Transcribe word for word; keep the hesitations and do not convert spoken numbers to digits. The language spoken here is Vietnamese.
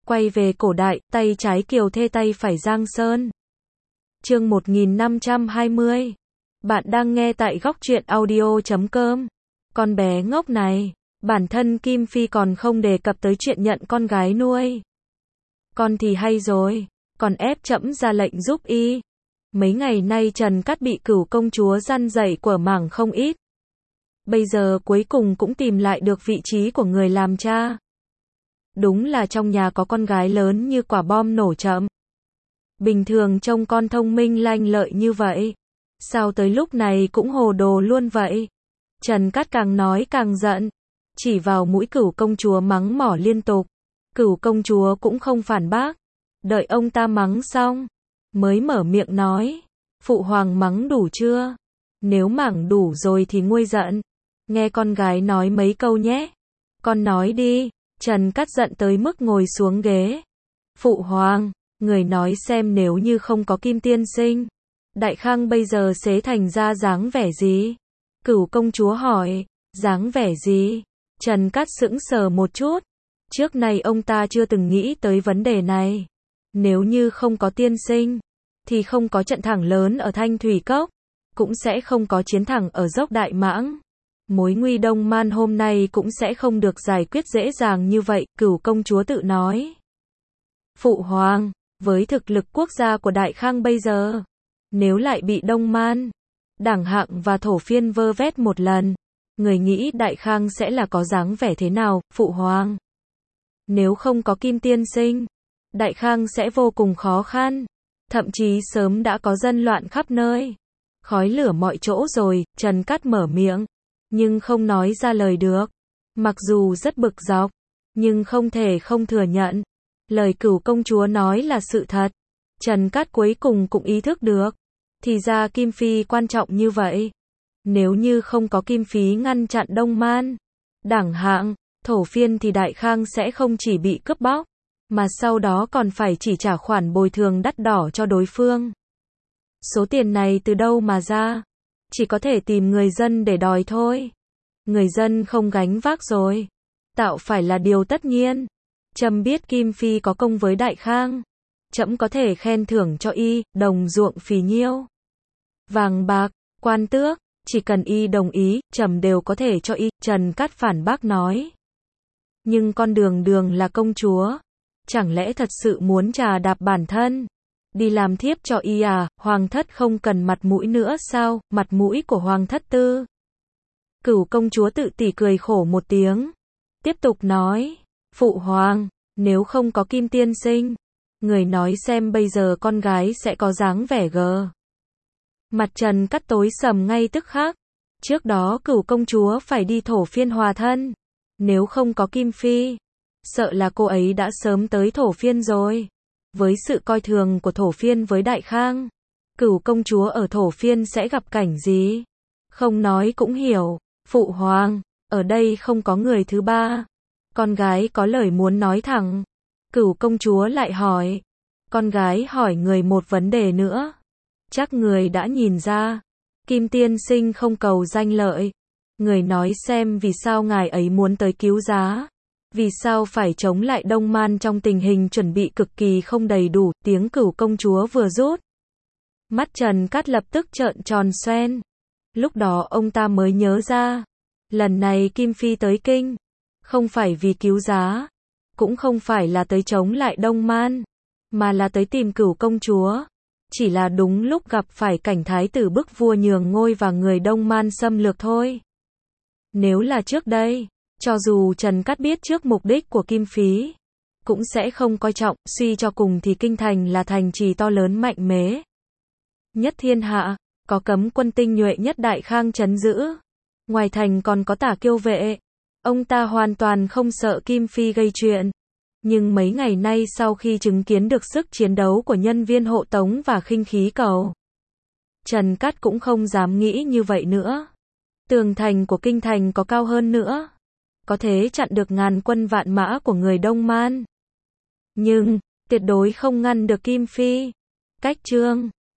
Quay về cổ đại, tay trái Kiều Thê tay phải Giang Sơn. Chương một nghìn năm trăm hai mươi. Bạn đang nghe tại góc truyện audio chấm com. Con bé ngốc này, bản thân Kim Phi còn không đề cập tới chuyện nhận con gái nuôi. Con thì hay rồi, còn ép trẫm ra lệnh giúp y. Mấy ngày nay Trần Cát bị Cửu công chúa răn dạy của mảng không ít. Bây giờ cuối cùng cũng tìm lại được vị trí của người làm cha. Đúng là trong nhà có con gái lớn như quả bom nổ chậm. Bình thường trông con thông minh lanh lợi như vậy, sao tới lúc này cũng hồ đồ luôn vậy? Trần Cát càng nói càng giận, chỉ vào mũi Cửu công chúa mắng mỏ liên tục. Cửu công chúa cũng không phản bác, đợi ông ta mắng xong, mới mở miệng nói, phụ hoàng mắng đủ chưa? Nếu mắng đủ rồi thì nguôi giận, nghe con gái nói mấy câu nhé. Con nói đi. Trần Cát giận tới mức ngồi xuống ghế. Phụ hoàng, người nói xem nếu như không có Kim tiên sinh, Đại Khang bây giờ xế thành ra dáng vẻ gì? Cửu công chúa hỏi, dáng vẻ gì? Trần Cát sững sờ một chút. Trước này ông ta chưa từng nghĩ tới vấn đề này. Nếu như không có tiên sinh, thì không có trận thẳng lớn ở Thanh Thủy Cốc, cũng sẽ không có chiến thẳng ở dốc Đại Mãng. Mối nguy Đông Man hôm nay cũng sẽ không được giải quyết dễ dàng như vậy, Cửu công chúa tự nói. Phụ hoàng, với thực lực quốc gia của Đại Khang bây giờ, nếu lại bị Đông Man, Đảng Hạng và Thổ Phiên vơ vét một lần, người nghĩ Đại Khang sẽ là có dáng vẻ thế nào, phụ hoàng? Nếu không có Kim tiên sinh, Đại Khang sẽ vô cùng khó khăn, thậm chí sớm đã có dân loạn khắp nơi, khói lửa mọi chỗ rồi. Trần Cát mở miệng, nhưng không nói ra lời được. Mặc dù rất bực dọc, nhưng không thể không thừa nhận, lời Cửu công chúa nói là sự thật. Trần Cát cuối cùng cũng ý thức được, thì ra Kim Phi quan trọng như vậy. Nếu như không có Kim Phi ngăn chặn Đông Man, Đảng Hạng, Thổ Phiên thì Đại Khang sẽ không chỉ bị cướp bóc, mà sau đó còn phải chỉ trả khoản bồi thường đắt đỏ cho đối phương. Số tiền này từ đâu mà ra? Chỉ có thể tìm người dân để đòi thôi. Người dân không gánh vác rồi, tạo phải là điều tất nhiên. Trẫm biết Kim Phi có công với Đại Khang, trẫm có thể khen thưởng cho y, đồng ruộng phì nhiêu, vàng bạc, quan tước, chỉ cần y đồng ý, trẫm đều có thể cho y. Trần Cát phản bác nói. Nhưng con Đường Đường là công chúa, chẳng lẽ thật sự muốn trà đạp bản thân, đi làm thiếp cho y à? Hoàng thất không cần mặt mũi nữa sao? Mặt mũi của Hoàng thất tư. Cửu công chúa tự tỉ cười khổ một tiếng, tiếp tục nói, phụ hoàng, nếu không có Kim tiên sinh, người nói xem bây giờ con gái sẽ có dáng vẻ gờ. Mặt Trần Cát tối sầm ngay tức khắc. Trước đó Cửu công chúa phải đi Thổ Phiên hòa thân, nếu không có Kim Phi, sợ là cô ấy đã sớm tới Thổ Phiên rồi. Với sự coi thường của Thổ Phiên với Đại Khang, Cửu công chúa ở Thổ Phiên sẽ gặp cảnh gì? Không nói cũng hiểu. Phụ hoàng, ở đây không có người thứ ba. Con gái có lời muốn nói thẳng. Cửu công chúa lại hỏi. Con gái hỏi người một vấn đề nữa. Chắc người đã nhìn ra, Kim tiên sinh không cầu danh lợi. Người nói xem vì sao ngài ấy muốn tới cứu giá. Vì sao phải chống lại Đông Man trong tình hình chuẩn bị cực kỳ không đầy đủ? Tiếng Cửu công chúa vừa rút, mắt Trần Cát lập tức trợn tròn xoen. Lúc đó ông ta mới nhớ ra, lần này Kim Phi tới kinh, không phải vì cứu giá, cũng không phải là tới chống lại Đông Man, mà là tới tìm Cửu công chúa. Chỉ là đúng lúc gặp phải cảnh thái tử bức vua nhường ngôi và người Đông Man xâm lược thôi. Nếu là trước đây, cho dù Trần Cát biết trước mục đích của Kim Phi, cũng sẽ không coi trọng. Suy cho cùng thì kinh thành là thành trì to lớn mạnh mẽ nhất thiên hạ, có cấm quân tinh nhuệ nhất Đại Khang trấn giữ. Ngoài thành còn có Tả Kiêu vệ. Ông ta hoàn toàn không sợ Kim Phi gây chuyện. Nhưng mấy ngày nay sau khi chứng kiến được sức chiến đấu của nhân viên hộ tống và khinh khí cầu, Trần Cát cũng không dám nghĩ như vậy nữa. Tường thành của kinh thành có cao hơn nữa, có thể chặn được ngàn quân vạn mã của người Đông Man, nhưng tuyệt đối không ngăn được Kim Phi. Cách chương